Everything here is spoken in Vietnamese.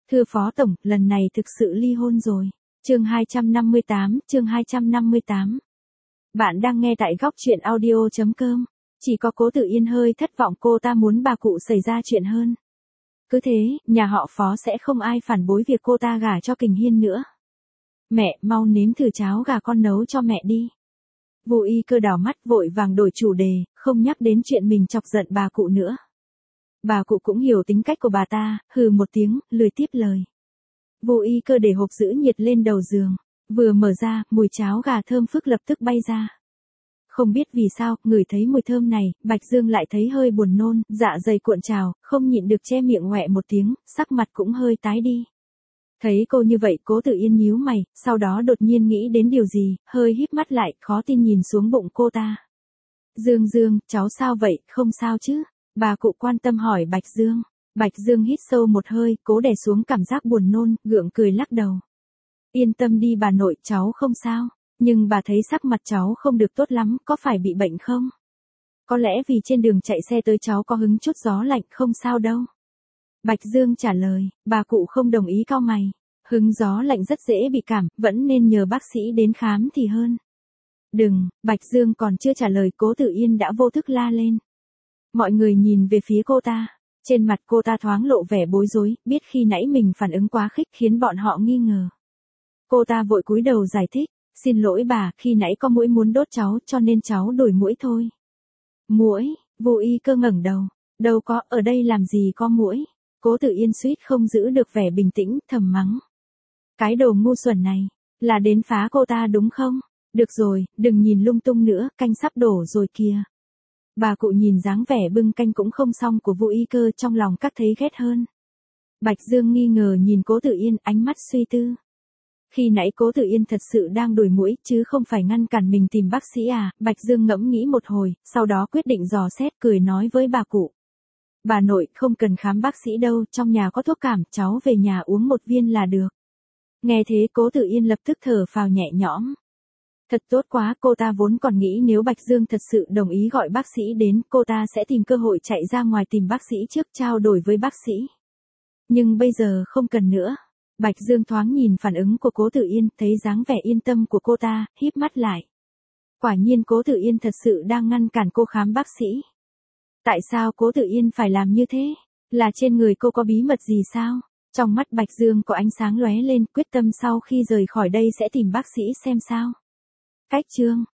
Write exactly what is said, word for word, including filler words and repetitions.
Thưa Phó Tổng, lần này thực sự ly hôn rồi. Chương hai trăm năm mươi tám, chương hai trăm năm mươi tám. Bạn đang nghe tại góc truyện audio chấm com. Chỉ có Cố Tử Yên hơi thất vọng, cô ta muốn bà cụ xảy ra chuyện hơn. Cứ thế, nhà họ Phó sẽ không ai phản bối việc cô ta gả cho Kình Hiên nữa. Mẹ, mau nếm thử cháo gà con nấu cho mẹ đi. Vô Y Cơ đảo mắt vội vàng đổi chủ đề, không nhắc đến chuyện mình chọc giận bà cụ nữa. Bà cụ cũng hiểu tính cách của bà ta, hừ một tiếng, lười tiếp lời. Vô Y Cơ để hộp giữ nhiệt lên đầu giường, vừa mở ra, mùi cháo gà thơm phức lập tức bay ra. Không biết vì sao, ngửi thấy mùi thơm này, Bạch Dương lại thấy hơi buồn nôn, dạ dày cuộn trào, không nhịn được che miệng ngoẹ một tiếng, sắc mặt cũng hơi tái đi. Thấy cô như vậy, Cố Tử Yên nhíu mày, sau đó đột nhiên nghĩ đến điều gì, hơi híp mắt lại, khó tin nhìn xuống bụng cô ta. Dương Dương, cháu sao vậy, không sao chứ? Bà cụ quan tâm hỏi Bạch Dương. Bạch Dương hít sâu một hơi, cố đè xuống cảm giác buồn nôn, gượng cười lắc đầu. Yên tâm đi bà nội, cháu không sao. Nhưng bà thấy sắc mặt cháu không được tốt lắm, có phải bị bệnh không? Có lẽ vì trên đường chạy xe tới cháu có hứng chút gió lạnh, không sao đâu. Bạch Dương trả lời, bà cụ không đồng ý, cau mày. Hứng gió lạnh rất dễ bị cảm, vẫn nên nhờ bác sĩ đến khám thì hơn. Đừng, Bạch Dương còn chưa trả lời, Cố Tử Yên đã vô thức la lên. Mọi người nhìn về phía cô ta, trên mặt cô ta thoáng lộ vẻ bối rối, biết khi nãy mình phản ứng quá khích khiến bọn họ nghi ngờ. Cô ta vội cúi đầu giải thích, xin lỗi bà, khi nãy có muỗi muốn đốt cháu cho nên cháu đổi muỗi thôi. Muỗi? Vô Y Cơ ngẩng đầu, đâu có, ở đây làm gì có muỗi. Cố Tử Yên suýt không giữ được vẻ bình tĩnh, thầm mắng. Cái đồ ngu xuẩn này, là đến phá cô ta đúng không? Được rồi, đừng nhìn lung tung nữa, canh sắp đổ rồi kìa. Bà cụ nhìn dáng vẻ bưng canh cũng không xong của Vô Y Cơ, trong lòng các thấy ghét hơn. Bạch Dương nghi ngờ nhìn Cố Tử Yên, ánh mắt suy tư. Khi nãy Cố Tử Yên thật sự đang đuổi muỗi, chứ không phải ngăn cản mình tìm bác sĩ à? Bạch Dương ngẫm nghĩ một hồi, sau đó quyết định dò xét, cười nói với bà cụ. Bà nội, không cần khám bác sĩ đâu, trong nhà có thuốc cảm, cháu về nhà uống một viên là được. Nghe thế Cố Tử Yên lập tức thở phào nhẹ nhõm. Thật tốt quá, cô ta vốn còn nghĩ nếu Bạch Dương thật sự đồng ý gọi bác sĩ đến, cô ta sẽ tìm cơ hội chạy ra ngoài tìm bác sĩ trước, trao đổi với bác sĩ. Nhưng bây giờ không cần nữa. Bạch Dương thoáng nhìn phản ứng của Cố Tử Yên, thấy dáng vẻ yên tâm của cô ta, híp mắt lại. Quả nhiên Cố Tử Yên thật sự đang ngăn cản cô khám bác sĩ. Tại sao Cố Tử Yên phải làm như thế? Là trên người cô có bí mật gì sao? Trong mắt Bạch Dương có ánh sáng lóe lên, quyết tâm sau khi rời khỏi đây sẽ tìm bác sĩ xem sao. Cách chương